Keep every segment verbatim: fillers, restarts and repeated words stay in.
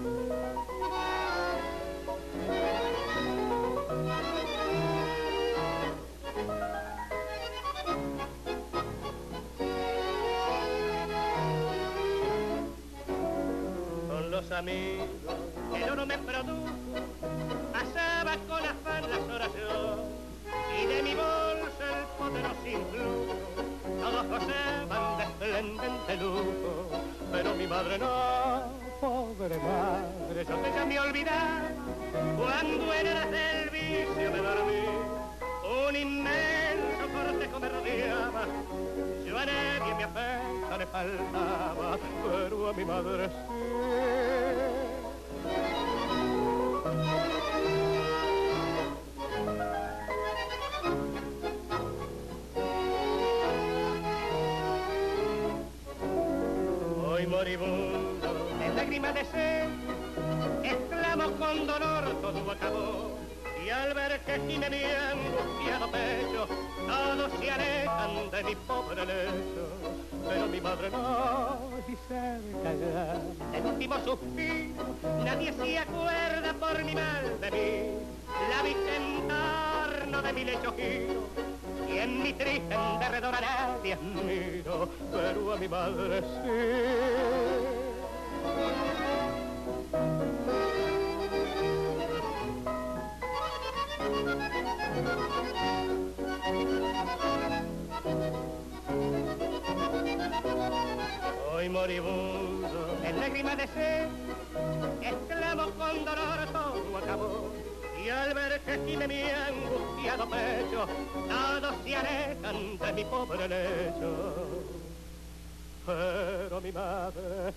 Amigos, el oro me produjo, pasaba con afán las horas yo, y de mi bolsa el poderoso influjo, todos gozaban de esplendente lujo, pero mi madre no, pobre madre, yo te llamé a olvidar, cuando en el servicio me dormí, un inmenso cortejo me rodeaba, yo a nadie mi afecto le faltaba, pero a mi madre sí. Hoy moribundo, en lágrimas de sed, exclamo con dolor, todo acabó. Y al ver que gime mi angustiado pecho, todos se alejan de mi pobre lecho. Pero mi madre no, y cerca ya, el último suspiro, nadie se acuerda por mi mal de mí. La vista en torno de mi lecho giro, y en mi triste en derredor a nadie admiro, pero a mi madre sí. Hoy moribundo, en lágrimas de sed, exclamo con dolor, todo acabó. Y al ver que gime mi angustiado pecho, todos se alejan de mi pobre lecho. Pero mi madre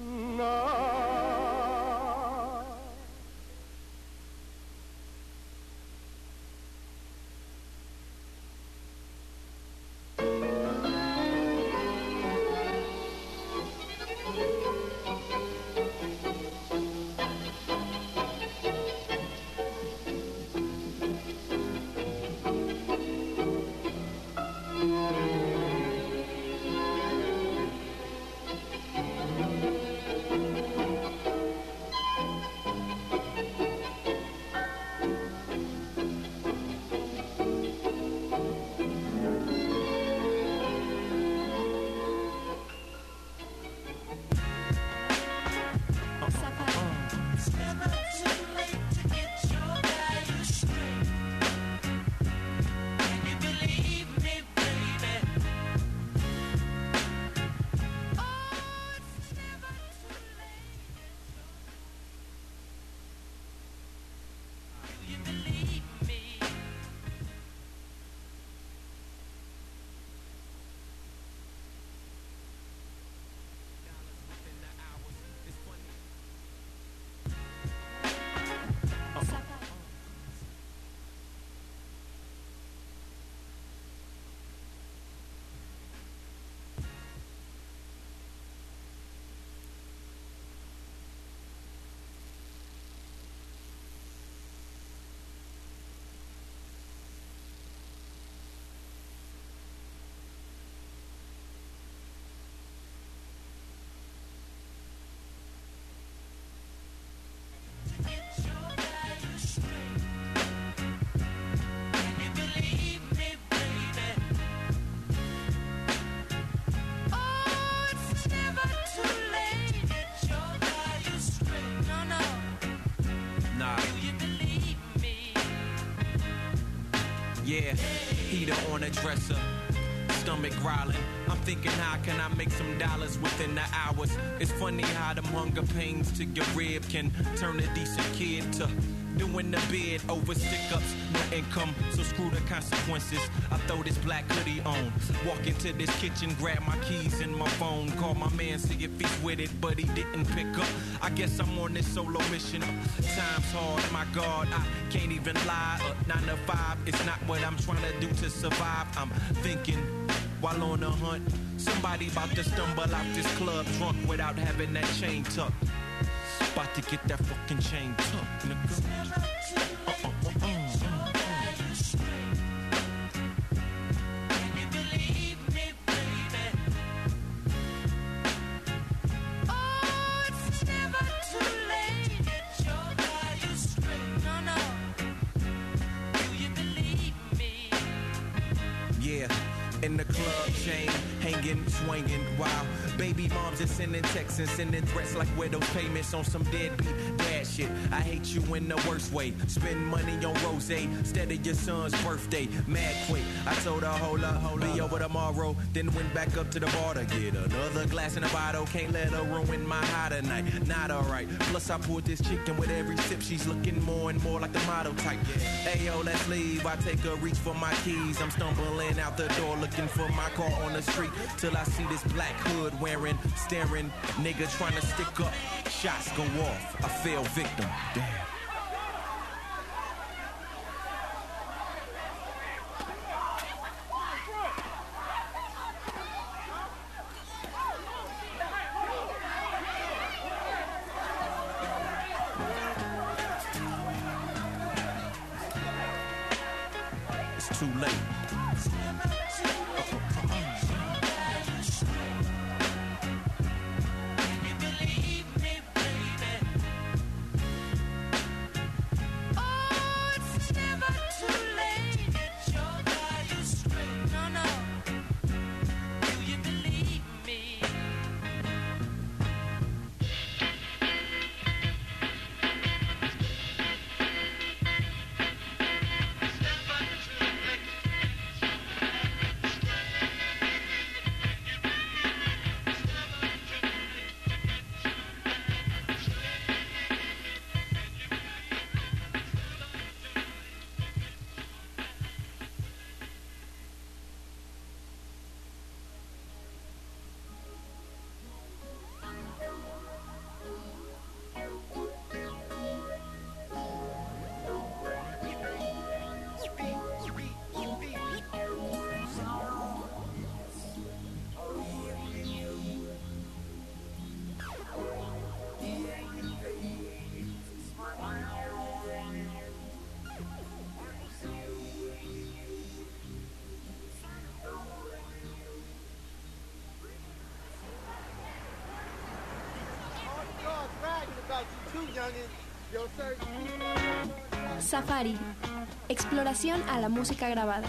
no. Yeah, heater on a dresser, stomach growling. I'm thinking, how can I make some dollars within the hours? It's funny how them hunger pains to your rib can turn a decent kid to doing the bid over stick-ups, no income, so screw the consequences. I throw this black hoodie on, walk into this kitchen, grab my keys and my phone, call my man, see if he's with it, but he didn't pick up. I guess I'm on this solo mission. Time's hard, my God, I can't even lie. Uh, nine to five, it's not what I'm trying to do to survive. I'm thinking, while on the hunt, somebody about to stumble out this club drunk without having that chain tucked. About to get that fucking chain tucked, nigga. Uh, uh, uh, uh, uh, Can you believe me, baby? Oh, it's never too late. in the club, chain hanging, swinging, wow. Baby moms are sending texts and sending threats like where those payments on some deadbeat dad shit. I hate you in the worst way. Spend money on rosé instead of your son's birthday. Mad quick, I told her hold up, hold up, be over tomorrow. Then went back up to the bar to get another glass in a bottle. Can't let her ruin my high tonight. Not alright. Plus I poured this chicken with every sip. She's looking more and more like the model type. Hey yo, let's leave. I take a reach for my keys. I'm stumbling out the door looking for my car on the street till I see this black hood wearing, staring nigga trying to stick up. Shots go off. I fell victim. Damn. It's too late. Safari, exploración a la música grabada.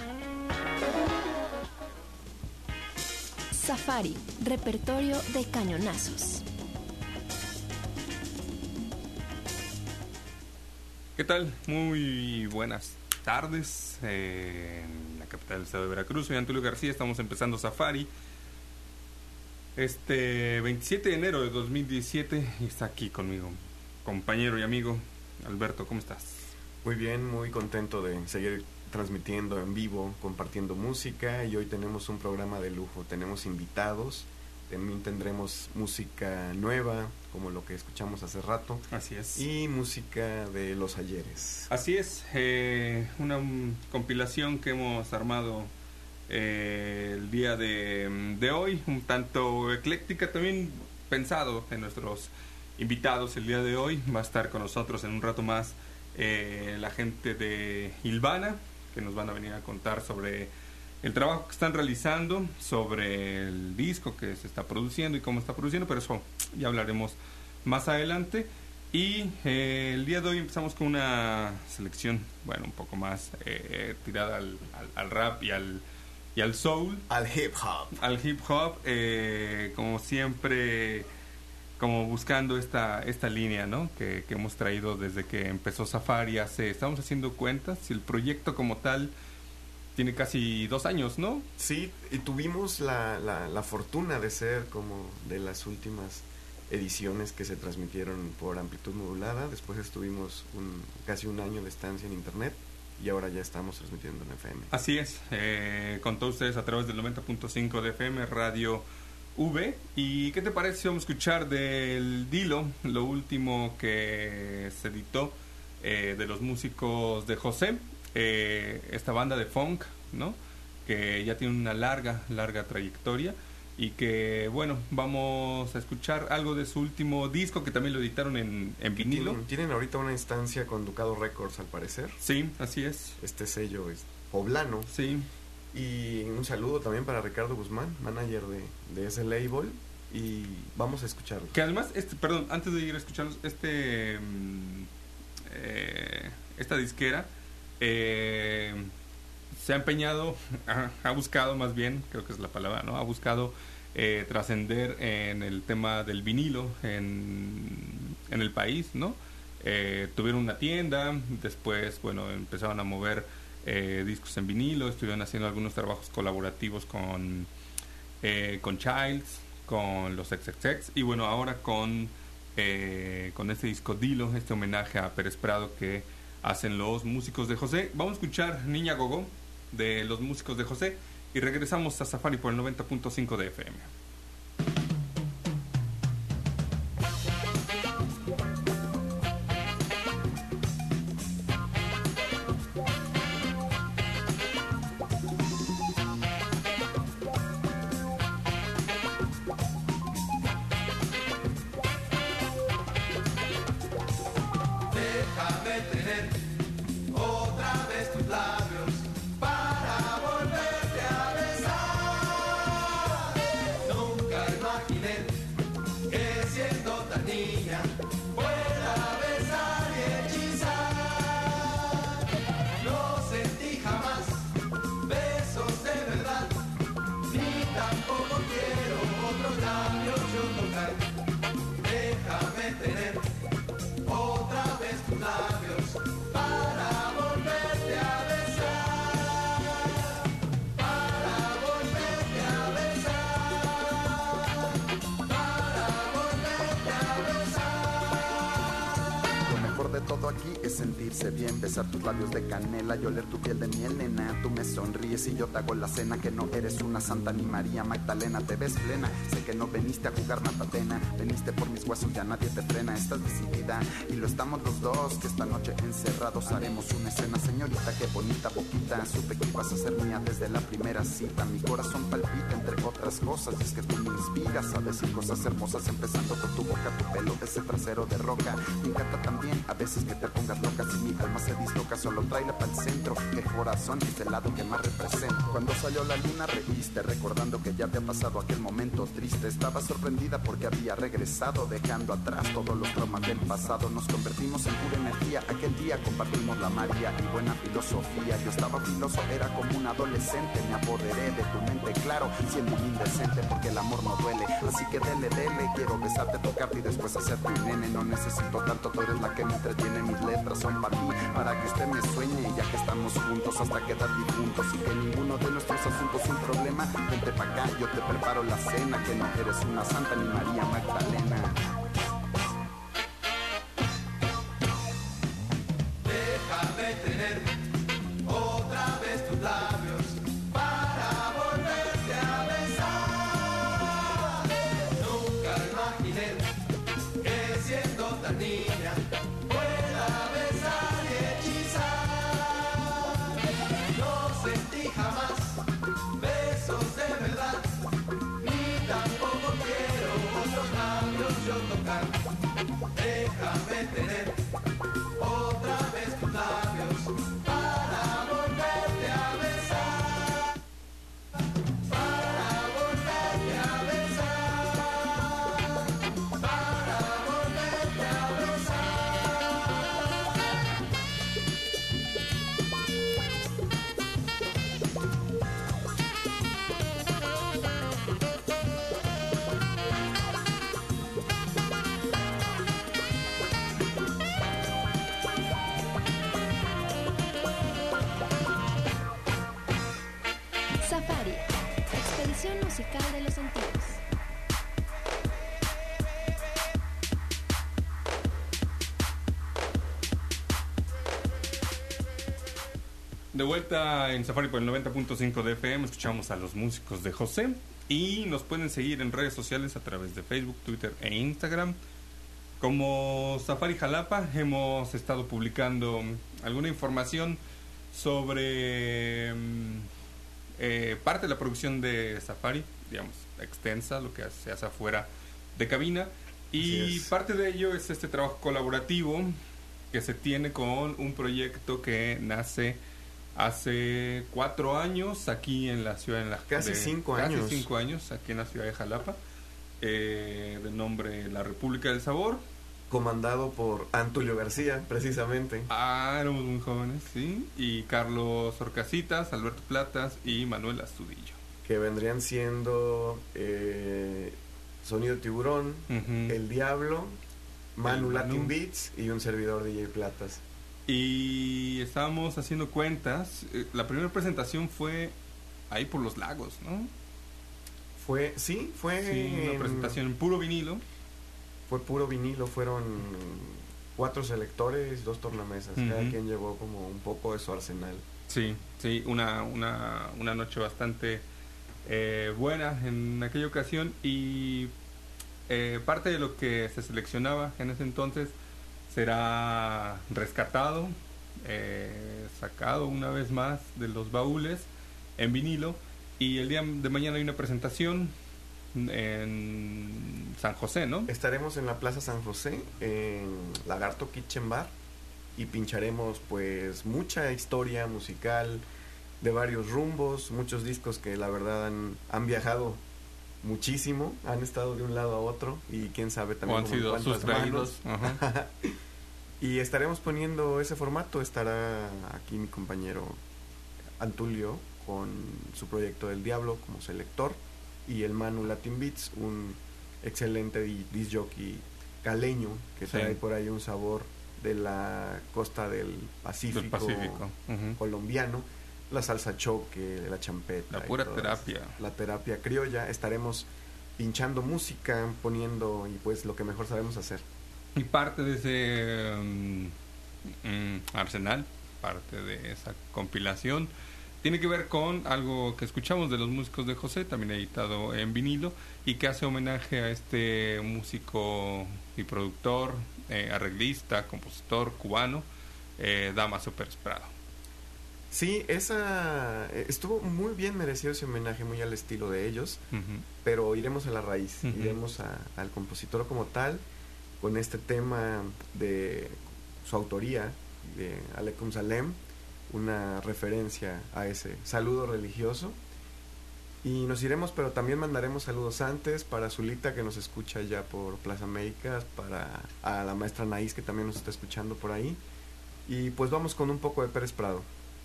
Safari, repertorio de cañonazos. ¿Qué tal? Muy buenas tardes eh, en la capital del estado de Veracruz. Soy Antulio García, estamos empezando Safari este veintisiete de enero de dos mil diecisiete y está aquí conmigo compañero y amigo Alberto. ¿Cómo estás? Muy bien, muy contento de seguir transmitiendo en vivo, compartiendo música, y hoy tenemos un programa de lujo. Tenemos invitados, también tendremos música nueva, como lo que escuchamos hace rato. Así es. Y música de los ayeres. Así es, eh, una um, compilación que hemos armado eh, el día de, de hoy, un tanto ecléctica, también pensado en nuestros invitados. El día de hoy va a estar con nosotros en un rato más eh, la gente de Ilvana, que nos van a venir a contar sobre el trabajo que están realizando, sobre el disco que se está produciendo y cómo está produciendo, pero eso ya hablaremos más adelante. Y eh, el día de hoy empezamos con una selección, bueno, un poco más eh, tirada al, al, al rap y al, y al soul. Al hip hop. Al hip hop, eh, como siempre, como buscando esta esta línea, ¿no? Que, que hemos traído desde que empezó Safari hace, estamos haciendo cuentas, y el proyecto como tal tiene casi dos años, ¿no? Sí, y tuvimos la, la, la fortuna de ser como de las últimas ediciones que se transmitieron por amplitud modulada. Después estuvimos un, casi un año de estancia en internet, y ahora ya estamos transmitiendo en F M. Así es, eh, con todos ustedes a través del noventa punto cinco de F M, Radio V. ¿Y qué te parece si vamos a escuchar del Dilo, lo último que se editó eh, de los músicos de José, eh, esta banda de funk, ¿no? Que ya tiene una larga, larga trayectoria, y que, bueno, vamos a escuchar algo de su último disco, que también lo editaron en, en vinilo. Tienen, tienen ahorita una instancia con Ducado Records, al parecer. Sí, así es. Este sello es poblano. Sí. Y un saludo también para Ricardo Guzmán, manager de, de ese label, y vamos a escucharlo. Que además, este, perdón, antes de ir a escucharlos, este, eh, esta disquera, eh, se ha empeñado, ha, ha buscado más bien, creo que es la palabra, ¿no? Ha buscado eh, trascender en el tema del vinilo en, en el país, ¿no? Eh, tuvieron una tienda, después, bueno, empezaron a mover eh, discos en vinilo, estuvieron haciendo algunos trabajos colaborativos con, eh, con Childs, con los equis equis equis, y bueno, ahora con, eh, con este disco Dilo, este homenaje a Pérez Prado que hacen los músicos de José. Vamos a escuchar Niña Gogó de los músicos de José y regresamos a Safari por el noventa punto cinco de F M. Sentirse bien, besar tus labios de canela y oler tu piel de miel, nena. Tú me sonríes y yo te hago la cena. Que no eres una santa ni María Magdalena. Te ves plena, sé que no veniste a jugar matatena. Veniste por mis huesos, ya nadie te frena. Estás decidida y lo estamos los dos. Que esta noche encerrados haremos una escena. Señorita, qué bonita boquita. Supe que ibas a ser mía desde la primera cita. Mi corazón palpita entre otras cosas. Y es que tú me inspiras a decir cosas hermosas. Empezando con tu boca, tu pelo, ese trasero de roca. Me encanta también a veces que te pongas loca. Si mi alma se disloca, solo tráela para el centro. Que el corazón es el lado que más represento. Cuando salió la luna reíste, recordando que ya había pasado aquel momento triste. Estaba sorprendida porque había regresado, dejando atrás todos los traumas del pasado. Nos convertimos en pura energía. Aquel día compartimos la María y buena filosofía. Yo estaba filoso, era como un adolescente. Me apoderé de tu mente, claro, siendo un indecente, porque el amor no duele. Así que dele, dele, quiero besarte, tocarte y después hacerte un nene. No necesito tanto, tú eres la que me entretiene. Mis letras son para mí, para que usted me sueñe, ya que estamos juntos hasta quedar difuntos y que ninguno de nuestros asuntos es un problema. Vente pa' acá, yo te preparo la cena, que no eres una santa ni María Magdalena. Déjame tener otra vez tus labios para volverte a besar. Nunca imaginé que siendo tan niña pueda besar y hechizar. No sentí jamás besos de verdad, ni tampoco quiero otros labios yo tocar. Déjame tener otra vez tus labios para volverte a besar, para volverte a besar, para volverte a besar. Safari, expedición musical de los sentidos. De vuelta en Safari por el noventa punto cinco de F M, escuchamos a los músicos de José y nos pueden seguir en redes sociales a través de Facebook, Twitter e Instagram. Como Safari Jalapa hemos estado publicando alguna información sobre eh, parte de la producción de Safari, digamos, extensa, lo que se hace afuera de cabina, y parte de ello es este trabajo colaborativo que se tiene con un proyecto que nace hace cuatro años aquí en la ciudad, en la casi de, cinco casi años cinco años aquí en la ciudad de Jalapa, eh, de nombre La República del Sabor, comandado por Antulio García, precisamente. Ah, éramos muy jóvenes, sí. Y Carlos Orcasitas, Alberto Platas y Manuel Astudillo. Que vendrían siendo eh, Sonido Tiburón, Uh-huh. El Diablo, Manu El Latin Manu. Beats y un servidor D J Platas. Y estábamos haciendo cuentas. eh, La primera presentación fue ahí por los lagos, ¿no? Fue, sí, fue... Sí, una en- presentación en puro vinilo. Fue puro vinilo, fueron cuatro selectores, dos tornamesas. Ujú. Cada quien llevó como un poco de su arsenal. Sí, sí, una, una, una noche bastante eh, buena en aquella ocasión. Y eh, parte de lo que se seleccionaba en ese entonces será rescatado, eh, sacado una vez más de los baúles en vinilo. Y el día de mañana hay una presentación en San José, ¿no? Estaremos en la Plaza San José, en Lagarto Kitchen Bar, y pincharemos pues mucha historia musical de varios rumbos, muchos discos que la verdad han, han viajado muchísimo, han estado de un lado a otro y quién sabe O también han como en sido cuántas sustraídos. manos. Ajá. Y estaremos poniendo ese formato, estará aquí mi compañero Antulio con su proyecto del Diablo como selector, y el Manu Latin Beats, un excelente di- disc jockey caleño que Sí. trae por ahí un sabor de la costa del Pacífico, Del Pacífico. Ujú. colombiano, la salsa choque, la champeta, La y pura todas- terapia. la terapia criolla. Estaremos pinchando música, poniendo y pues lo que mejor sabemos hacer. Y parte de ese mm, mm, arsenal, parte de esa compilación, tiene que ver con algo que escuchamos de los músicos de José, también editado en vinilo, y que hace homenaje a este músico y productor, eh, arreglista, compositor cubano, eh, Damaso Pérez Prado. Sí, esa eh, estuvo muy bien merecido ese homenaje, muy al estilo de ellos, Ujú. pero iremos a la raíz, Ujú. iremos a- al compositor como tal, con este tema de su autoría, de Aleikum Salem, una referencia a ese saludo religioso. Y nos iremos, pero también mandaremos saludos antes para Zulita, que nos escucha ya por Plaza Américas, para a la maestra Naís, que también nos está escuchando por ahí. Y pues vamos con un poco de Pérez Prado.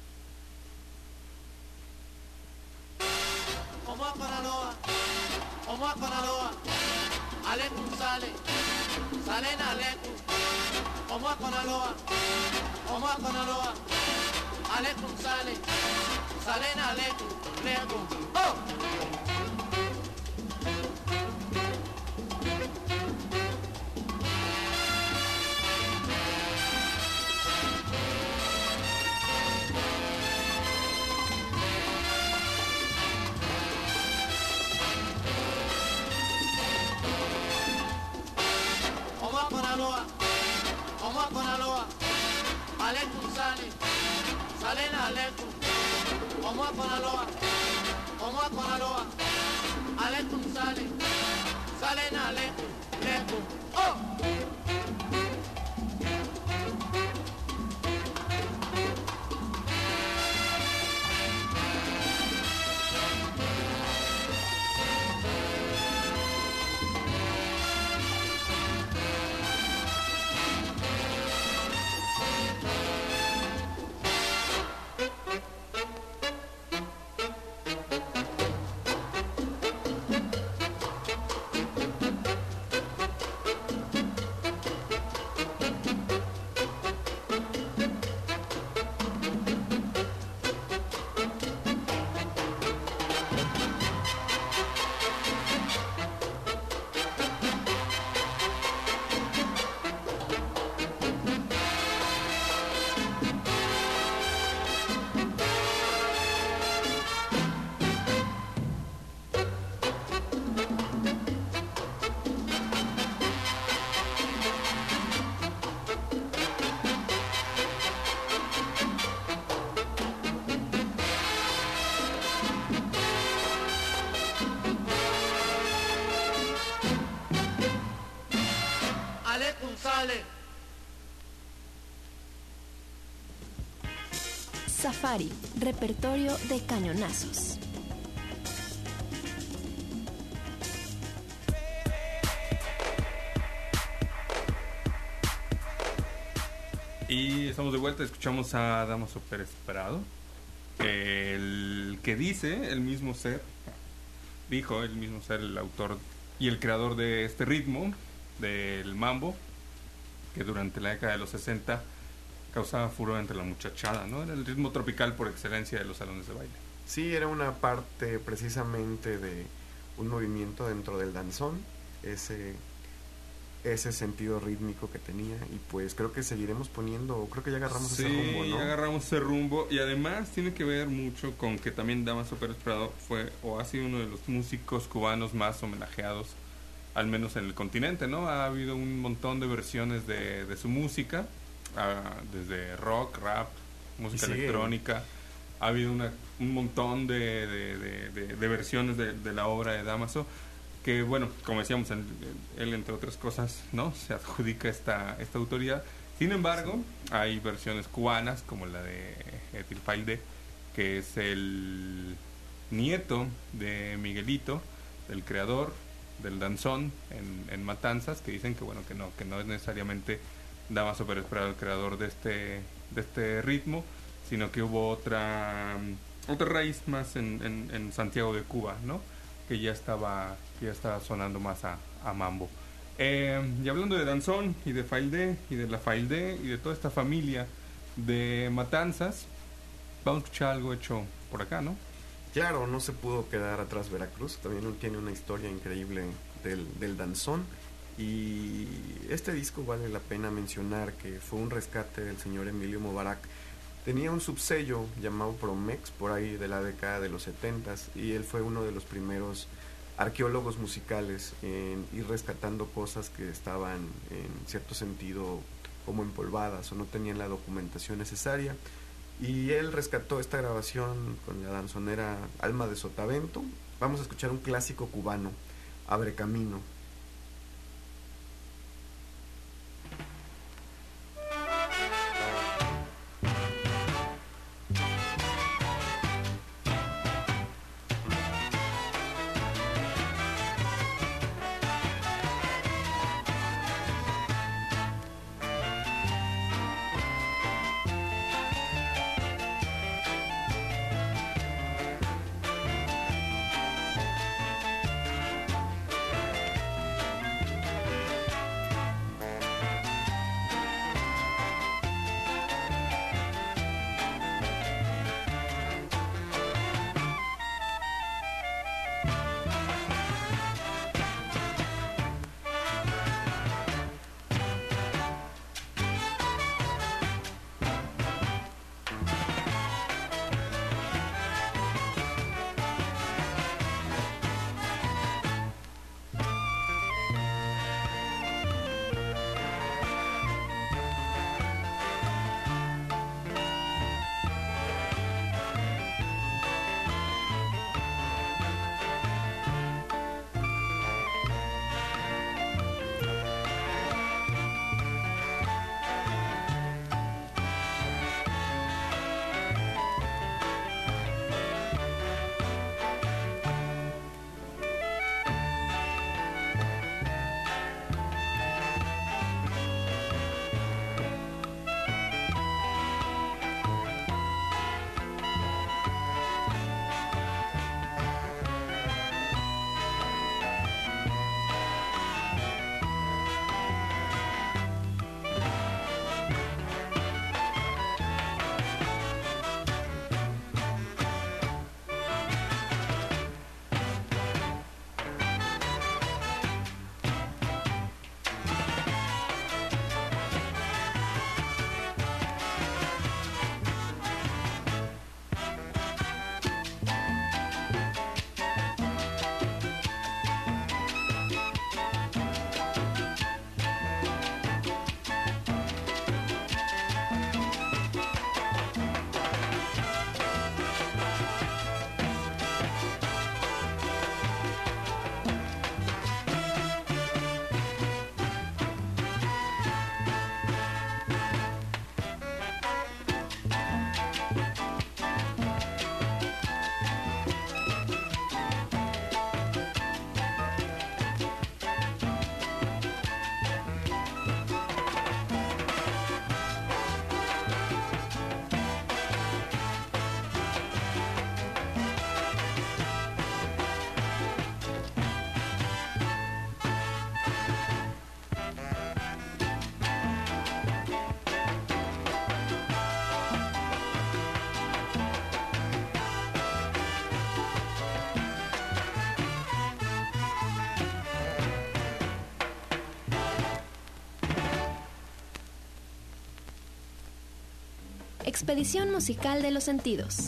Omoa Conaloa, Omoa Conaloa, Alecum sale, Salena Alecum, Omoa Conaloa, Omoa Conaloa, Alecum sale, Salena Alecum, Alecum, oh! Omoa Conaloa, Omoa Conaloa, Alecum sale, Salena Alecum, Omoa Conaloa, Omoa Conaloa, Alecum sale, Salena Alecum, Alecum, oh! Alecum sale. Safari, repertorio de cañonazos. Y estamos de vuelta, escuchamos a Dámaso Pérez Prado, el que dice, el mismo ser, dijo el mismo ser, el autor y el creador de este ritmo, del mambo, que durante la década de los sesenta causaba furor entre la muchachada, ¿no? Era el ritmo tropical por excelencia de los salones de baile. Sí, era una parte precisamente de un movimiento dentro del danzón, ese... ese sentido rítmico que tenía, y pues creo que seguiremos poniendo, creo que ya agarramos sí, ese rumbo, ¿no? Sí, ya agarramos ese rumbo, y además tiene que ver mucho con que también Dámaso Pérez Prado fue o ha sido uno de los músicos cubanos más homenajeados, al menos en el continente, ¿no? Ha habido un montón de versiones de, de su música, uh, desde rock, rap, música electrónica, ha habido una, un montón de, de, de, de, de versiones de, de la obra de Dámaso, que bueno, como decíamos, él, él entre otras cosas, ¿no? Se adjudica esta, esta autoridad. Sin embargo, hay versiones cubanas, como la de Etil Failde, que es el nieto de Miguelito, del creador del danzón en, en Matanzas, que dicen que bueno, que no, que no es necesariamente Dámaso Pérez Prado el creador de este, de este ritmo, sino que hubo otra, otra raíz más en, en, en Santiago de Cuba, ¿no? Que ya estaba, ya estaba sonando más a, a mambo. Eh, y hablando de danzón y de Failde y de la Failde y de toda esta familia de Matanzas, vamos a escuchar algo hecho por acá, ¿no? Claro, no se pudo quedar atrás Veracruz, también tiene una historia increíble del, del danzón, y este disco vale la pena mencionar que fue un rescate del señor Emilio Mobarak. Tenía un subsello llamado Promex por ahí de la década de los setentas, y él fue uno de los primeros arqueólogos musicales en ir rescatando cosas que estaban en cierto sentido como empolvadas o no tenían la documentación necesaria, y él rescató esta grabación con la danzonera Alma de Sotavento. Vamos a escuchar un clásico cubano, Abre Camino. Expedición musical de los sentidos.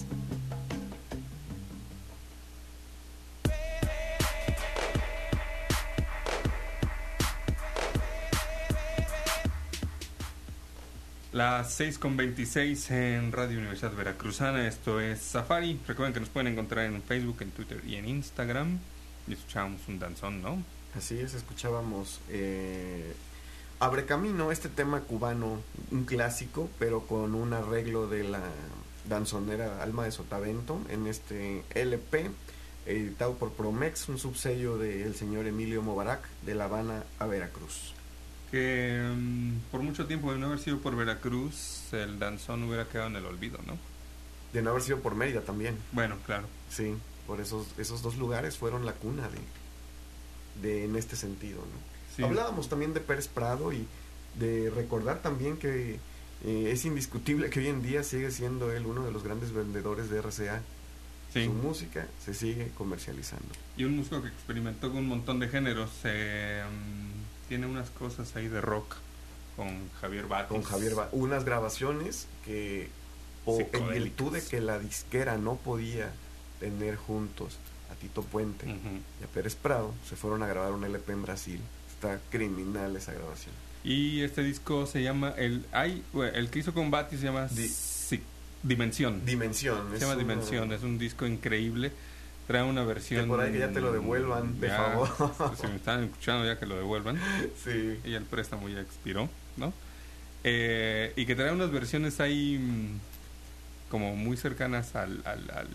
Las seis con veintiséis en Radio Universidad Veracruzana. Esto es Safari. Recuerden que nos pueden encontrar en Facebook, en Twitter y en Instagram. Y escuchábamos un danzón, ¿no? Así es, escuchábamos eh, Abre Camino, este tema cubano, un clásico, pero con un arreglo de la danzonera Alma de Sotavento en este L P editado por Promex, un subsello del señor Emilio Mobarak, de La Habana a Veracruz. Que um, por mucho tiempo de no haber sido por Veracruz, el danzón hubiera quedado en el olvido, ¿no? De no haber sido por Mérida también. Bueno, claro. Sí, por esos esos dos lugares fueron la cuna de, de en este sentido, ¿no? Sí. Hablábamos también de Pérez Prado y de recordar también que eh, es indiscutible que hoy en día sigue siendo él uno de los grandes vendedores de R C A. Sí. Su música se sigue comercializando. Y un músico que experimentó con un montón de géneros. Eh, um, tiene unas cosas ahí de rock con Javier Batis. Con Javier Batis. Unas grabaciones que, o en virtud de que la disquera no podía tener juntos a Tito Puente uh-huh. y a Pérez Prado, se fueron a grabar un L P en Brasil. Está criminal esa grabación. Y este disco se llama, el hay el que hizo con Batis se llama Di- sí, Dimensión. Dimensión. Se llama una... Dimensión, es un disco increíble. Trae una versión... Que por ahí que ya te lo devuelvan, de ya, favor. Si me están escuchando ya que lo devuelvan. Sí. Y el préstamo ya expiró, ¿no? Eh, y que trae unas versiones ahí como muy cercanas al, al, al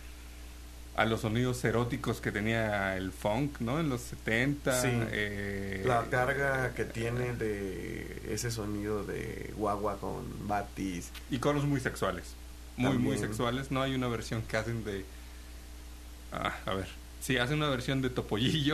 a los sonidos eróticos que tenía el funk, ¿no? En los setenta. Sí. Eh, la carga que tiene de ese sonido de guagua con Batis. Y coros muy sexuales. Muy, También. muy sexuales. No hay una versión que hacen de... Ah, a ver. Sí, hacen una versión de Topollillo.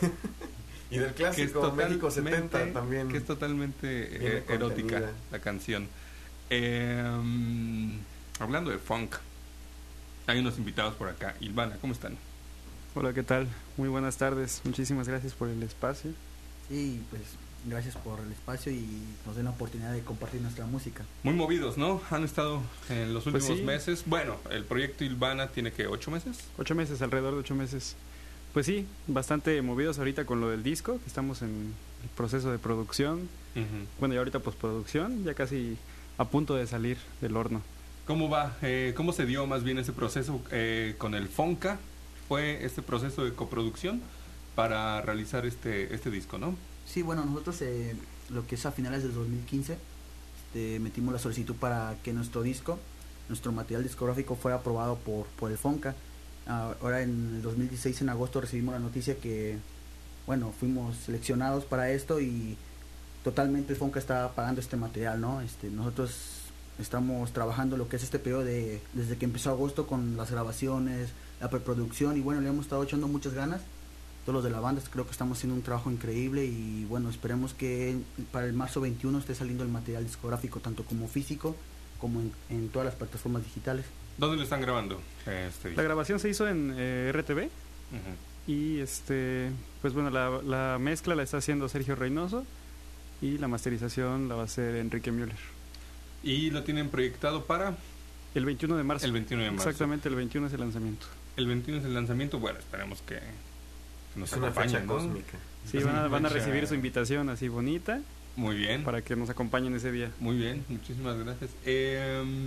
Y del clásico México setenta también. Que es totalmente eh, erótica la canción. Eh, um, hablando de funk, hay unos invitados por acá. Ilvana, ¿cómo están? Hola, ¿qué tal? Muy buenas tardes. Muchísimas gracias por el espacio. Sí, pues gracias por el espacio y nos den la oportunidad de compartir nuestra música. Muy movidos, ¿no? Han estado en los últimos pues sí. meses. Bueno, el proyecto Ilvana tiene que ocho meses. Ocho meses, alrededor de ocho meses. Pues sí, bastante movidos ahorita con lo del disco, que estamos en el proceso de producción. Uh-huh. Bueno, y ahorita postproducción, ya casi a punto de salir del horno. ¿Cómo va? Eh, ¿Cómo se dio más bien ese proceso eh, con el Fonca? Fue este proceso de coproducción para realizar este este disco, ¿no? Sí, bueno, nosotros eh, lo que es a finales del dos mil quince este, metimos la solicitud para que nuestro disco, nuestro material discográfico fuera aprobado por, por el Fonca. Uh, ahora en el dos mil dieciséis, en agosto, recibimos la noticia que, bueno, fuimos seleccionados para esto y totalmente el Fonca está pagando este material, ¿no? Este, nosotros estamos trabajando lo que es este periodo de, desde que empezó agosto con las grabaciones, la preproducción y bueno, le hemos estado echando muchas ganas. Todos los de la banda creo que estamos haciendo un trabajo increíble y bueno, esperemos que para el marzo veintiuno esté saliendo el material discográfico tanto como físico como en, en todas las plataformas digitales. ¿Dónde lo están grabando? Este la grabación se hizo en eh, R T V uh-huh. y este pues bueno, la, la mezcla la está haciendo Sergio Reynoso y la masterización la va a hacer Enrique Müller. ¿Y lo tienen proyectado para? El veintiuno de marzo. El veintiuno de marzo. Exactamente, el veintiuno es el lanzamiento. El veintiuno es el lanzamiento, bueno, esperemos que nos es una fecha ¿no? cósmica. Sí, van a, van a recibir su invitación así bonita. Muy bien. Para que nos acompañen ese día. Muy bien, muchísimas gracias. Eh,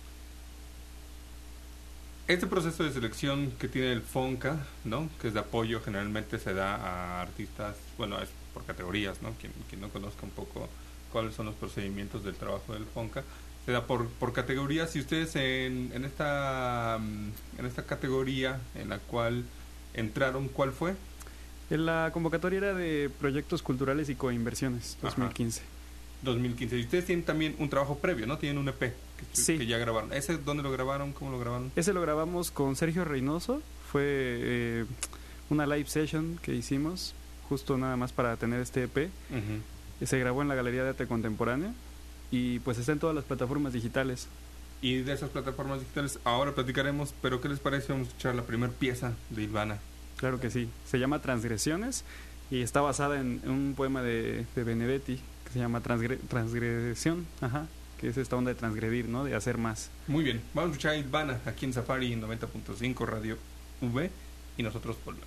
este proceso de selección que tiene el Fonca, ¿no? Que es de apoyo, generalmente se da a artistas, bueno, es por categorías, ¿no? Quien, quien no conozca un poco cuáles son los procedimientos del trabajo del Fonca, se da por, por categorías. Y ustedes en, en esta en esta categoría en la cual entraron, ¿cuál fue? En la convocatoria era de proyectos culturales y coinversiones, dos mil quince. Ajá. dos mil quince. Y ustedes tienen también un trabajo previo, ¿no? Tienen un E P que, sí. que ya grabaron. ¿Ese dónde lo grabaron? ¿Cómo lo grabaron? Ese lo grabamos con Sergio Reynoso. Fue eh, una live session que hicimos justo nada más para tener este E P. Uh-huh. Se grabó en la Galería de Arte Contemporáneo y pues está en todas las plataformas digitales. Y de esas plataformas digitales ahora platicaremos, pero ¿qué les parece? Vamos a escuchar la primera pieza de Ilvana. Claro que sí. Se llama Transgresiones y está basada en un poema de, de Benedetti que se llama Transgre- Transgresión. Ajá. que es esta onda de transgredir, ¿no? De hacer más. Muy bien, vamos a escuchar a Ilvana aquí en Safari noventa punto cinco Radio V y nosotros volvemos.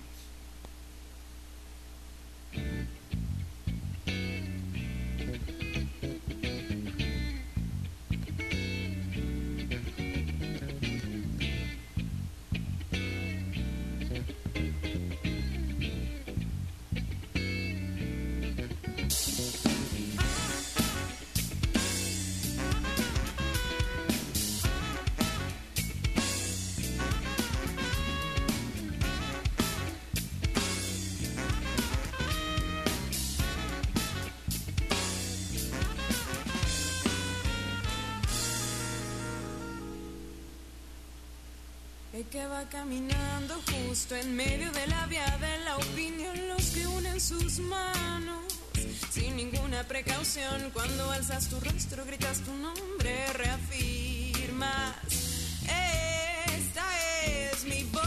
Que va caminando justo en medio de la vía de la opinión, los que unen sus manos sin ninguna precaución. Cuando alzas tu rostro, gritas tu nombre, reafirmas: esta es mi voz.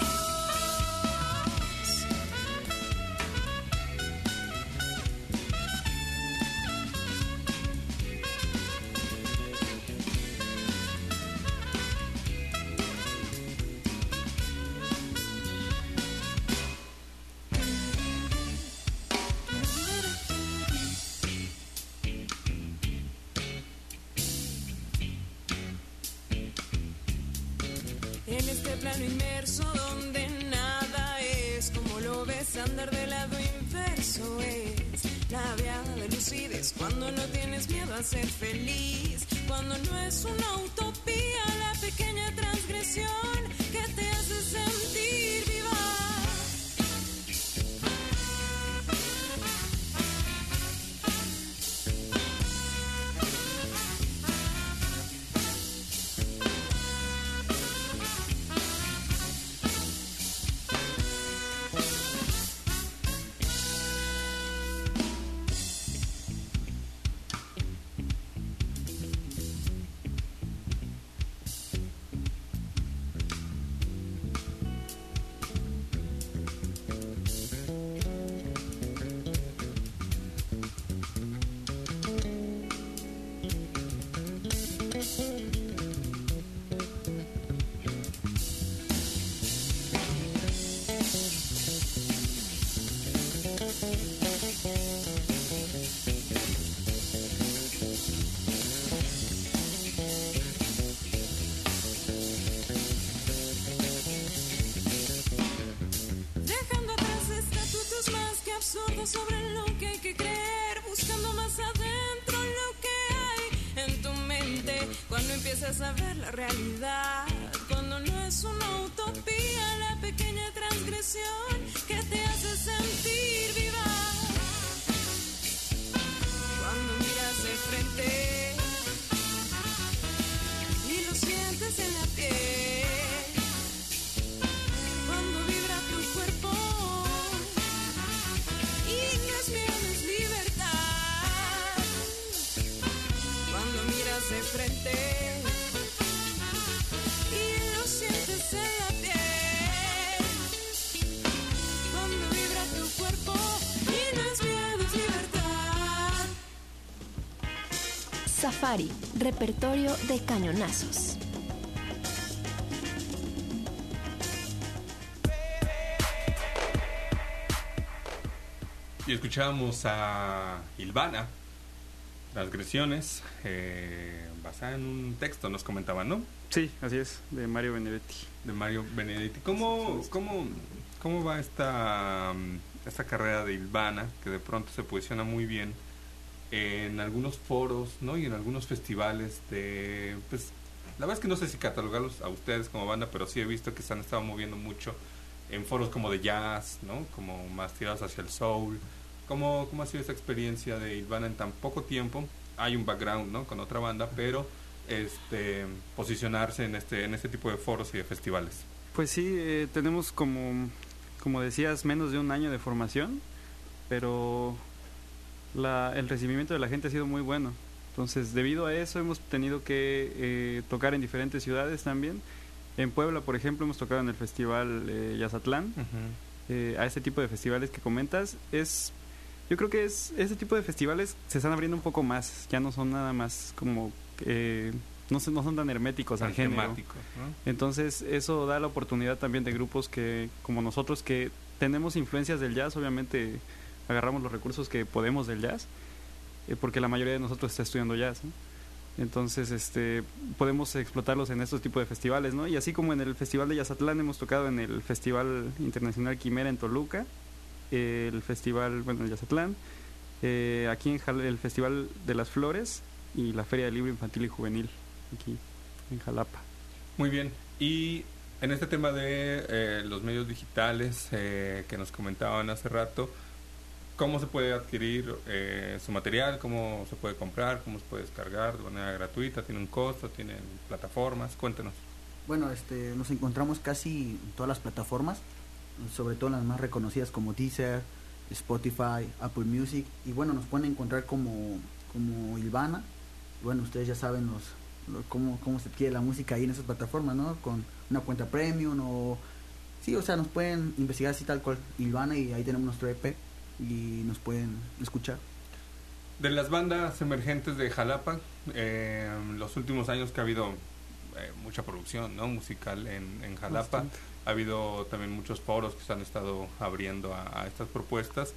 En este plano inmerso donde nada es como lo ves, andar del lado inverso es la vía de lucidez. Cuando no tienes miedo a ser feliz, cuando no es una utopía la pequeña transgresión que te hace sentir viva. Sobre lo que hay que creer, buscando más adentro lo que hay en tu mente. Cuando empiezas a ver la realidad, cuando no es una utopía la pequeña transgresión que te hace sentir viva. Cuando miras de frente y lo sientes en la piel, cuando vibra tu cuerpo. De frente y lo sientes en la piel, cuando vibra tu cuerpo y no es miedo, es libertad. Safari, repertorio de cañonazos. Y escuchábamos a Ilvana, Transgresiones, eh, basada en un texto, nos comentaban, ¿no? Sí, así es, de Mario Benedetti. De Mario Benedetti. ¿Cómo, cómo, cómo va esta, esta carrera de Ilvana, que de pronto se posiciona muy bien en algunos foros, ¿no? Y en algunos festivales de... pues la verdad es que no sé si catalogarlos a ustedes como banda, pero sí he visto que se han estado moviendo mucho en foros como de jazz, ¿no? Como más tirados hacia el soul. ¿Cómo, ¿Cómo ha sido esa experiencia de Ilvana en tan poco tiempo? Hay un background, ¿no? Con otra banda, pero este posicionarse en este en este tipo de foros y de festivales. Pues sí, eh, tenemos como como decías menos de un año de formación, pero la, el recibimiento de la gente ha sido muy bueno. Entonces, debido a eso hemos tenido que eh, tocar en diferentes ciudades también. En Puebla, por ejemplo, hemos tocado en el festival eh, Yazatlán. Uh-huh. eh, a este tipo de festivales que comentas es Yo creo que es ese tipo de festivales se están abriendo un poco más, ya no son nada más como eh, no, se- no son tan herméticos al Tan género. temáticos, ¿no? Entonces eso da la oportunidad también de grupos que, como nosotros, que tenemos influencias del jazz, obviamente agarramos los recursos que podemos del jazz, eh, porque la mayoría de nosotros está estudiando jazz, ¿no? Entonces este podemos explotarlos en estos tipos de festivales, ¿no? Y así como en el Festival de Yazatlán hemos tocado en el Festival Internacional Quimera en Toluca, eh, el Festival, bueno, el Yazatlán, eh, aquí en Jal- el Festival de las Flores y la Feria del Libro Infantil y Juvenil, aquí en Jalapa. Muy bien. Y en este tema de eh, los medios digitales eh, que nos comentaban hace rato, ¿cómo se puede adquirir eh, su material? ¿Cómo se puede comprar? ¿Cómo se puede descargar de manera gratuita? ¿Tiene un costo? ¿Tienen plataformas? Cuéntenos. Bueno, este, nos encontramos casi en todas las plataformas, sobre todo las más reconocidas como Deezer, Spotify, Apple Music, y bueno, nos pueden encontrar como, como Ilvana. Bueno, ustedes ya saben los, lo- cómo, cómo se adquiere la música ahí en esas plataformas, ¿no? Con una cuenta premium o... Sí, o sea, nos pueden investigar así tal cual Ilvana y ahí tenemos nuestro E P y nos pueden escuchar. De las bandas emergentes de Jalapa, eh, los últimos años que ha habido eh, mucha producción, ¿no?, musical en, en Jalapa, Bastante. ha habido también muchos foros que se han estado abriendo a, a estas propuestas.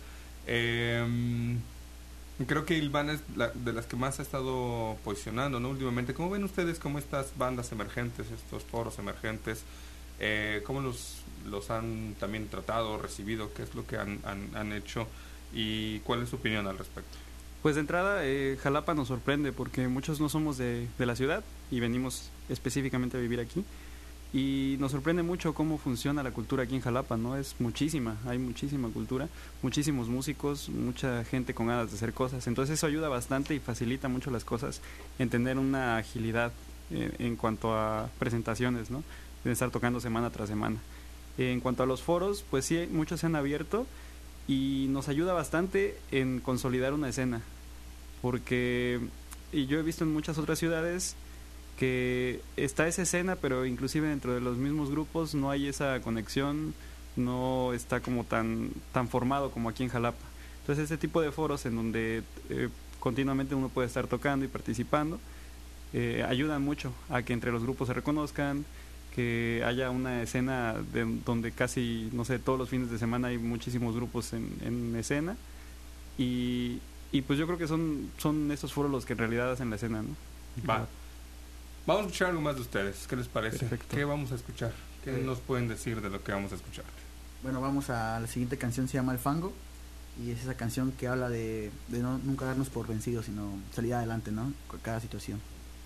Eh, creo que Ilvana es la, de las que más ha estado posicionando, ¿no?, últimamente. ¿Cómo ven ustedes cómo estas bandas emergentes, estos foros emergentes, eh, cómo los, los han también tratado, recibido, qué es lo que han, han, han hecho y cuál es su opinión al respecto? Pues de entrada, eh, Jalapa nos sorprende porque muchos no somos de, de la ciudad y venimos específicamente a vivir aquí. Y nos sorprende mucho cómo funciona la cultura aquí en Jalapa, ¿no? Es muchísima, hay muchísima cultura, muchísimos músicos, mucha gente con ganas de hacer cosas. Entonces eso ayuda bastante y facilita mucho las cosas en tener una agilidad eh, en cuanto a presentaciones, ¿no? De estar tocando semana tras semana. Eh, en cuanto a los foros, pues sí, muchos se han abierto y nos ayuda bastante en consolidar una escena, porque y yo he visto en muchas otras ciudades que está esa escena, pero inclusive dentro de los mismos grupos no hay esa conexión, no está como tan tan formado como aquí en Jalapa. Entonces este tipo de foros en donde eh, continuamente uno puede estar tocando y participando eh, ayudan mucho a que entre los grupos se reconozcan, que haya una escena de, donde casi, no sé, todos los fines de semana hay muchísimos grupos en, en escena y, y pues yo creo que son, son estos foros los que en realidad hacen la escena, ¿no? Va. Vamos a escuchar algo más de ustedes. ¿Qué les parece? Perfecto. ¿Qué vamos a escuchar? ¿Qué Eh. nos pueden decir de lo que vamos a escuchar? Bueno, vamos a la siguiente canción, se llama El Fango, y es esa canción que habla de, de no, nunca darnos por vencidos, sino salir adelante, ¿no? Con cada situación.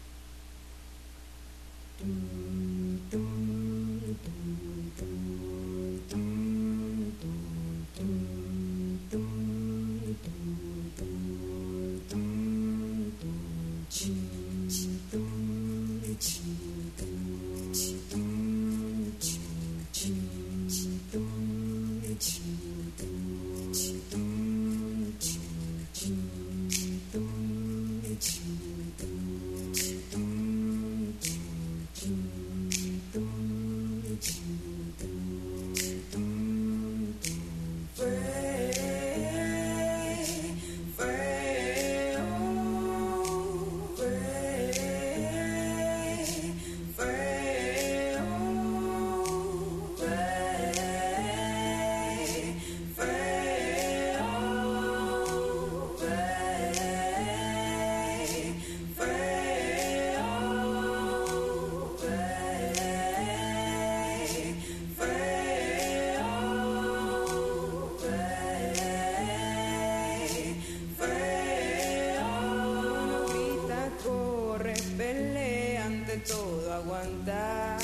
Grita, corre, pelea, ante todo aguanta.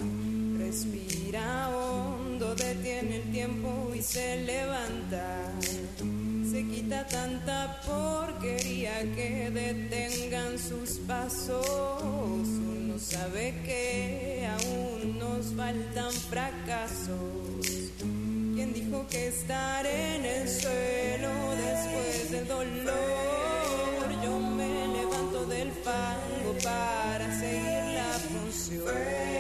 Respira hondo, detiene el tiempo y se levanta. Se quita tanta porquería que detengan sus pasos. Uno sabe que aún nos faltan fracasos. ¿Quién dijo que estar en el suelo después del dolor? Yo me levanto del fango para seguir la función.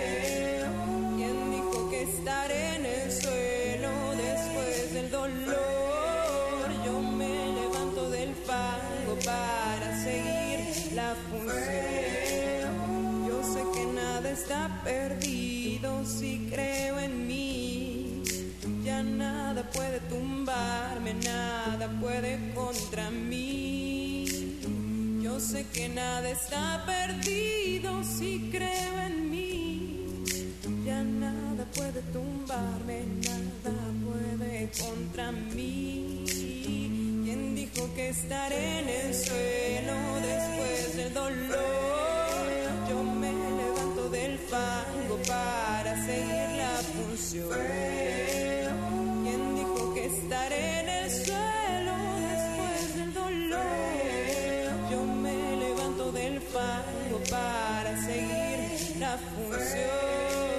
¿Quién dijo que estar en el suelo después del dolor? Yo me levanto del fango para seguir la función. está perdido si creo en mí. Ya nada puede tumbarme, nada puede contra mí. Yo sé que nada está perdido si creo en mí. Ya nada puede tumbarme, nada puede contra mí. ¿Quién dijo que estaré en el suelo después del dolor? Yo me levanto del fango para seguir la función. ¿Quién dijo que estaré en el suelo después del dolor? Yo me levanto del fango para seguir la función.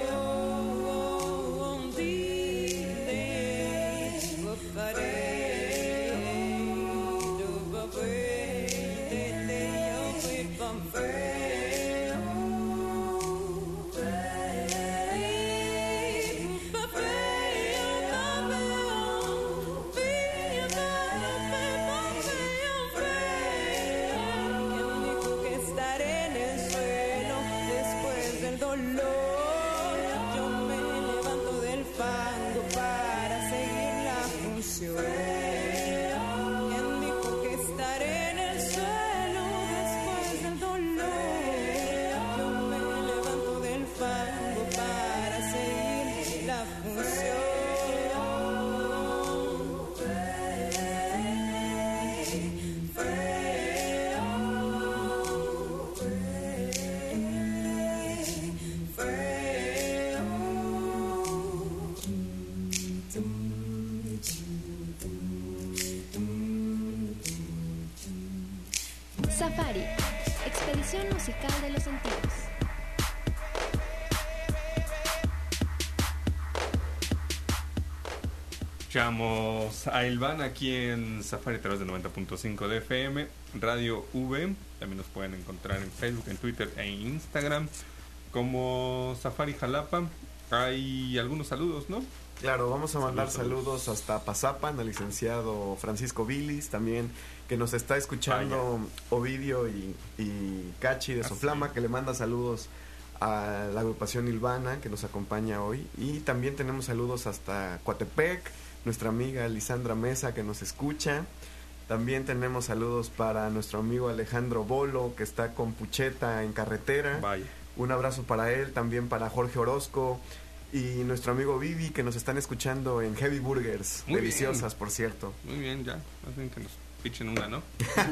Safari, expedición musical de los sentidos. Escuchamos a Ilvana aquí en Safari a través de noventa punto cinco de F M, Radio V. También nos pueden encontrar en Facebook, en Twitter e Instagram como Safari Jalapa. Hay algunos saludos, ¿no? Claro, vamos a mandar Saludos. saludos hasta Pazapan al licenciado Francisco Vilis, también que nos está escuchando Vaya. Ovidio y, y Cachi de Así. Soflama, que le manda saludos a la agrupación Ilvana que nos acompaña hoy. Y también tenemos saludos hasta Coatepec, nuestra amiga Lisandra Mesa que nos escucha. También tenemos saludos para nuestro amigo Alejandro Bolo que está con Pucheta en carretera. Vaya. Un abrazo para él, también para Jorge Orozco y nuestro amigo Vivi que nos están escuchando en Heavy Burgers, Muy deliciosas bien. por cierto. Muy bien, ya. Hacen que nos pichen una, ¿no?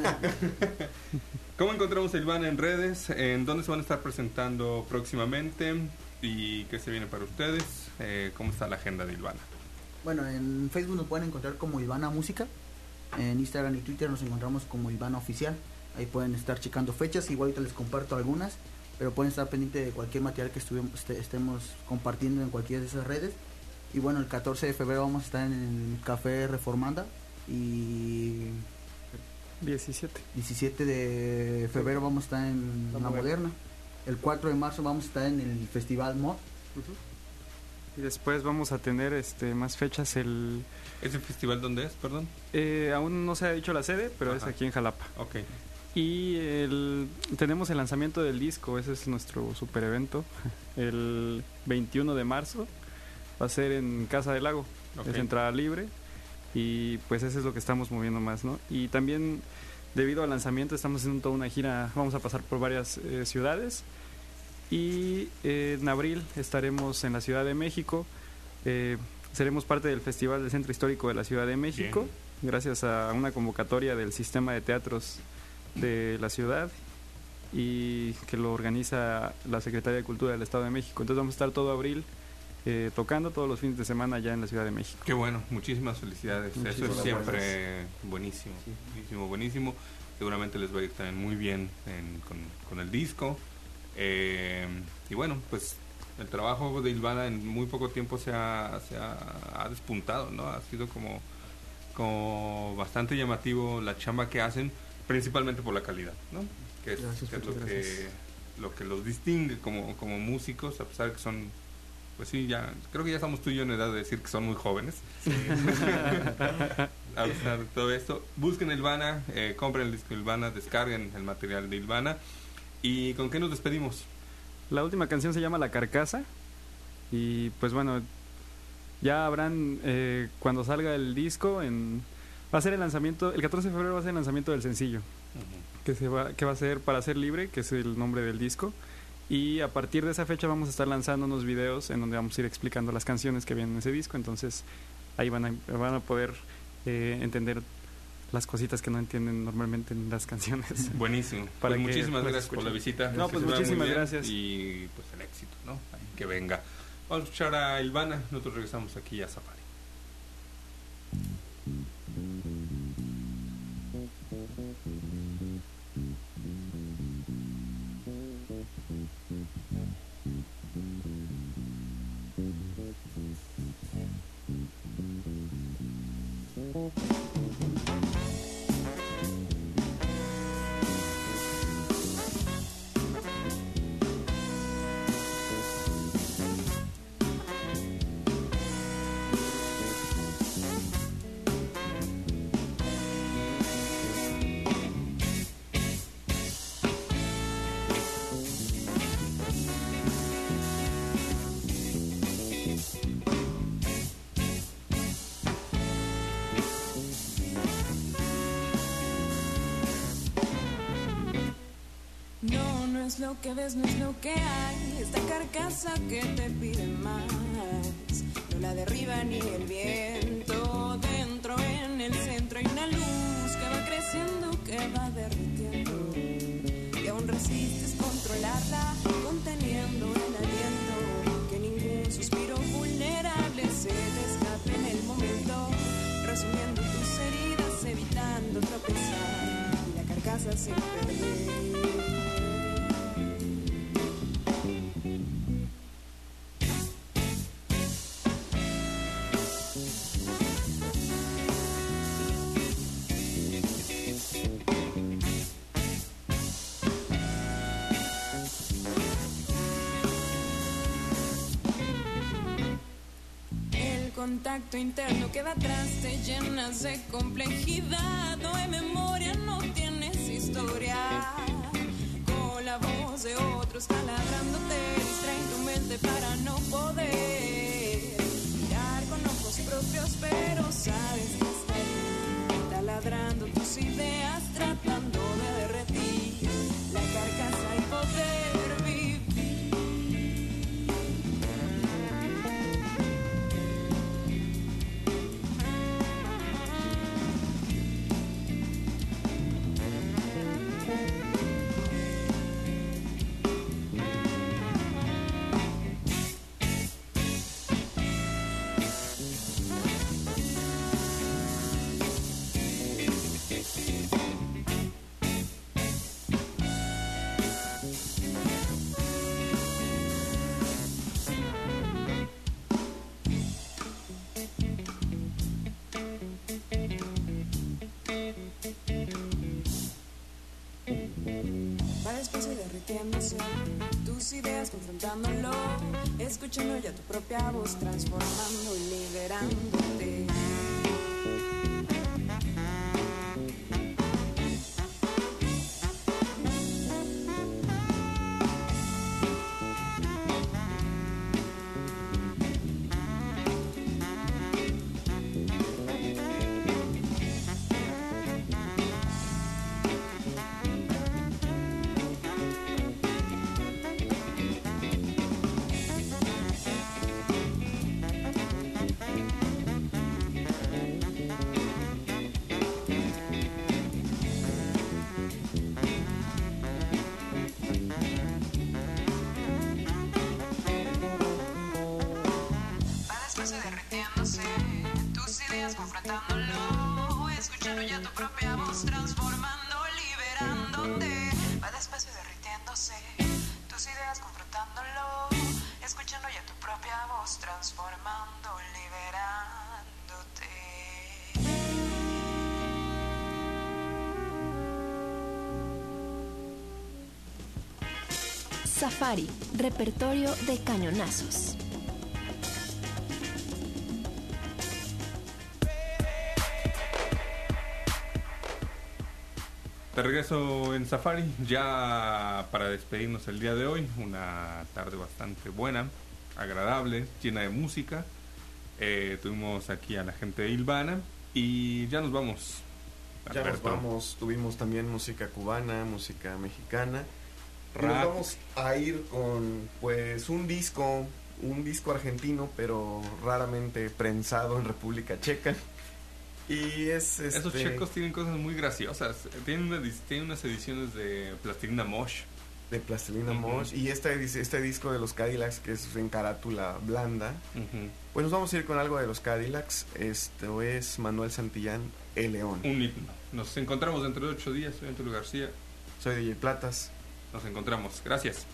¿Cómo encontramos a Ilvana en redes? ¿En dónde se van a estar presentando próximamente? ¿Y qué se viene para ustedes? Eh, ¿Cómo está la agenda de Ilvana? Bueno, en Facebook nos pueden encontrar como Ilvana Música. En Instagram y Twitter nos encontramos como Ilvana Oficial. Ahí pueden estar checando fechas. Igual ahorita les comparto algunas, pero pueden estar pendientes de cualquier material que estuvimos, este, estemos compartiendo en cualquiera de esas redes. Y bueno, el catorce de febrero vamos a estar en el Café Reformanda y diecisiete. diecisiete de febrero vamos a estar en La, La Moderna. Moderna. El cuatro de marzo vamos a estar en el Festival Mod. Y después vamos a tener este más fechas. El ¿Ese festival dónde es, perdón? eh, aún no se ha dicho la sede, pero Ajá. es aquí en Jalapa. Ok. Y el, tenemos el lanzamiento del disco, ese es nuestro super evento. El veintiuno de marzo va a ser en Casa del Lago, Ok. es entrada libre. Y pues eso es lo que estamos moviendo más, ¿no? Y también debido al lanzamiento estamos haciendo toda una gira, vamos a pasar por varias eh, ciudades. Y eh, en abril estaremos en la Ciudad de México. Eh, seremos parte del Festival del Centro Histórico de la Ciudad de México, Bien. gracias a una convocatoria del Sistema de Teatros de la ciudad y que lo organiza la Secretaría de Cultura del Estado de México. Entonces vamos a estar todo abril eh, tocando todos los fines de semana allá en la Ciudad de México. Qué bueno, muchísimas felicidades. Muchísimas Eso es siempre gracias. buenísimo, buenísimo, buenísimo. Seguramente les va a ir también muy bien en- con, con el disco. Eh, y bueno, pues el trabajo de Ilvana en muy poco tiempo se ha, se ha, ha despuntado, ¿no? Ha sido como, como bastante llamativo la chamba que hacen, principalmente por la calidad, ¿no? Que es, Gracias, que es lo, muchas que, gracias. lo que los distingue como, como músicos, a pesar de que son, pues sí, ya, creo que ya estamos tú y yo en edad de decir que son muy jóvenes. A pesar de todo esto, busquen Ilvana, eh, compren el disco Ilvana, descarguen el material de Ilvana. ¿Y con qué nos despedimos? La última canción se llama La Carcasa. Y pues bueno, ya habrán, eh, cuando salga el disco, en, va a ser el lanzamiento, el catorce de febrero va a ser el lanzamiento del sencillo, uh-huh. que, se va, que va a ser Para Ser Libre, que es el nombre del disco. Y a partir de esa fecha vamos a estar lanzando unos videos en donde vamos a ir explicando las canciones que vienen en ese disco. Entonces ahí van a, van a poder eh, entender las cositas que no entienden normalmente en las canciones. Buenísimo. Para pues muchísimas gracias escuchen. por la visita. No, pues muchísimas gracias. Y pues el éxito, ¿no? Ahí que venga. Vamos a escuchar a Ilvana. Nosotros regresamos aquí a Safari. Lo que ves no es lo que hay, esta carcasa que te pide más, no la derriba ni el viento. Dentro en el centro hay una luz que va creciendo, que va derritiendo, y aún resistes controlarla, conteniendo el aliento, que ningún suspiro vulnerable se te escape en el momento, resumiendo tus heridas, evitando tropezar, y la carcasa sin perder. Contacto interno queda atrás, te llenas de complejidad, no hay memoria, no tienes historia. Con la voz de otros taladrándote, distrae tu mente para no poder mirar con ojos propios, pero sabes que está ahí, taladrando tus ideas, tratando de derretir la carcasa y poder vivir. Tus ideas confrontándolo, escuchando ya tu propia voz, transformando y liberándote. Confrontándolo, escuchando ya tu propia voz, transformando, liberándote, va despacio derritiéndose, tus ideas confrontándolo, escuchando ya tu propia voz, transformando, liberándote. Safari, repertorio de cañonazos. De regreso en Safari, ya para despedirnos el día de hoy, una tarde bastante buena, agradable, llena de música. Eh, tuvimos aquí a la gente de Ilvana y ya nos vamos. Ya nos Alberto. vamos, tuvimos también música cubana, música mexicana. Y Rap. nos vamos a ir con pues un disco, un disco argentino, pero raramente prensado en República Checa. Y es este... Esos checos tienen cosas muy graciosas. Tienen, una, tienen unas ediciones de Plastilina Mosh. De Plastilina Uh-huh. Mosh. Y este, este disco de los Cadillacs, que es en carátula blanda. Uh-huh. Pues nos vamos a ir con algo de los Cadillacs. Esto es Manuel Santillán, El León. Un himno. Nos encontramos dentro de ocho días. Soy Antonio García. Soy D J Platas. Nos encontramos. Gracias.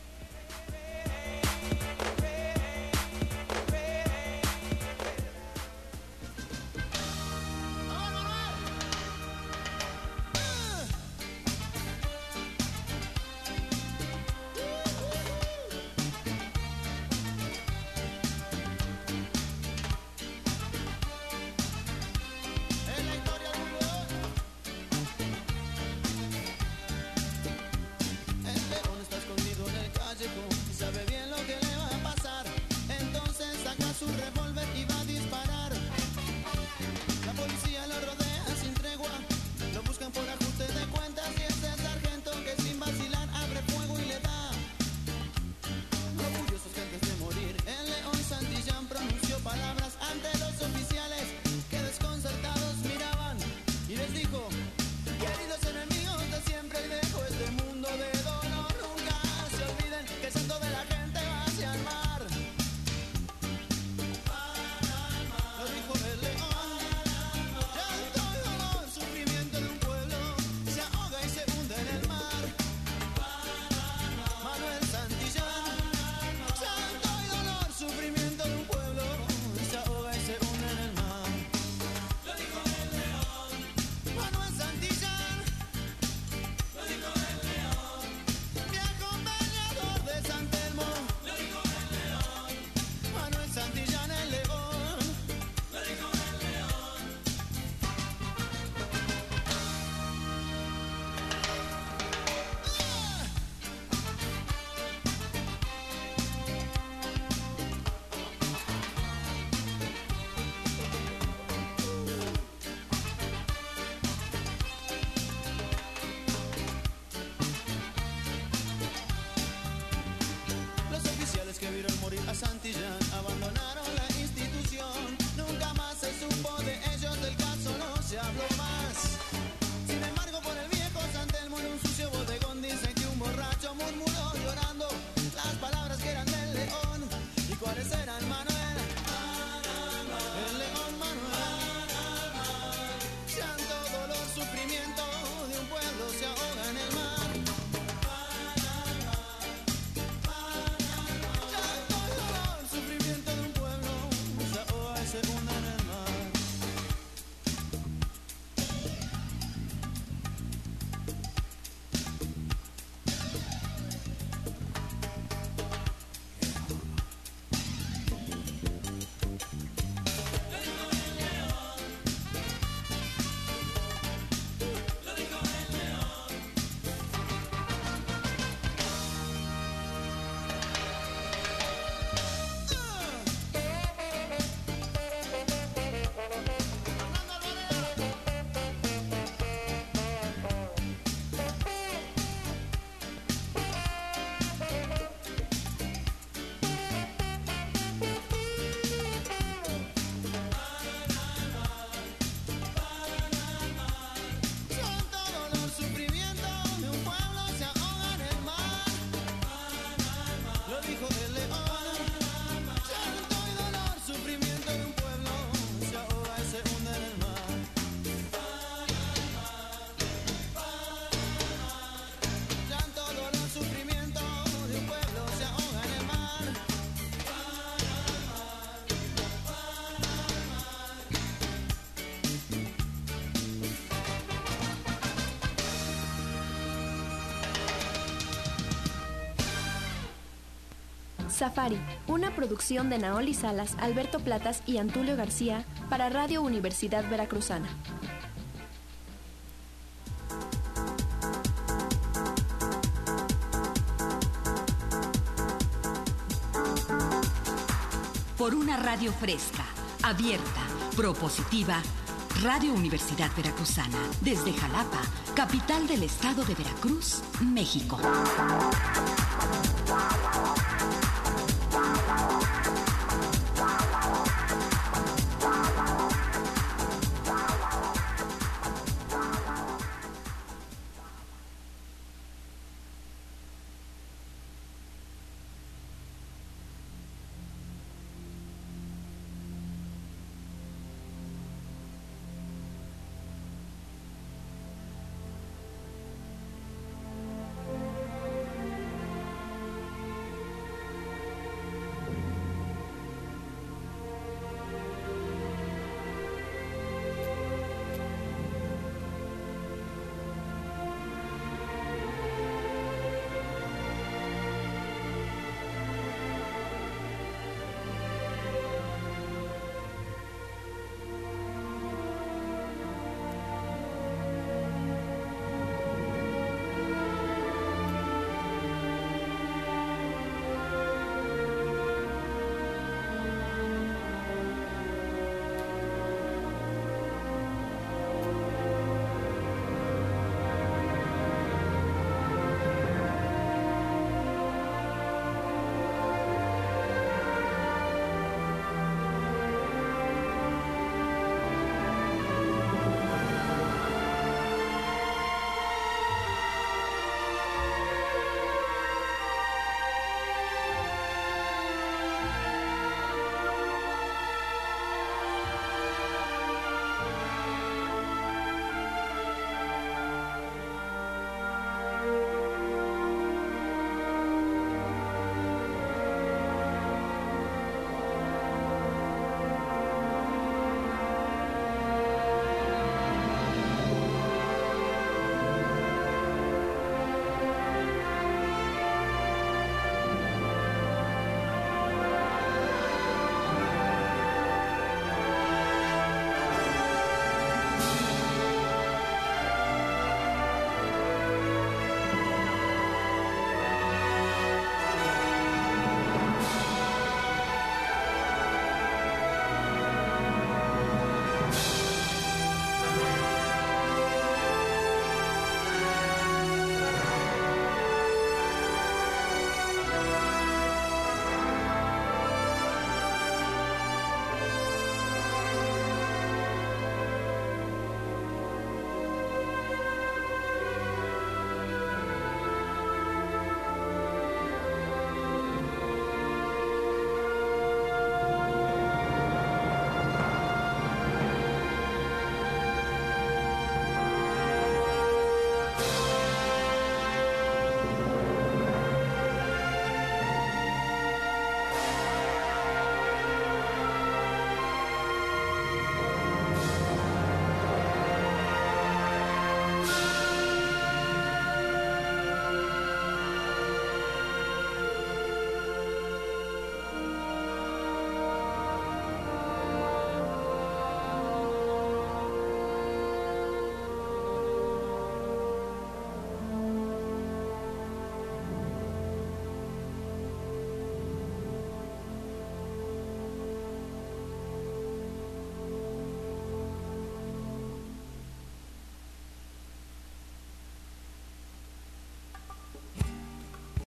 Santillán abandonaron la institución, nunca más se supo de ellos, del caso no se habló más. Sin embargo, por el viejo San Telmo en un sucio bodegón dice que un borracho murmuró llorando las palabras que eran del león. ¿Y cuáles eran, Manuel? El león Manuel. Llanto, dolor, sufrimiento de un pueblo se ahoga en el mar. Safari, una producción de Naoli Salas, Alberto Platas y Antulio García para Radio Universidad Veracruzana. por una radio fresca, abierta, propositiva. Radio Universidad Veracruzana, desde Jalapa, capital del estado de Veracruz, México.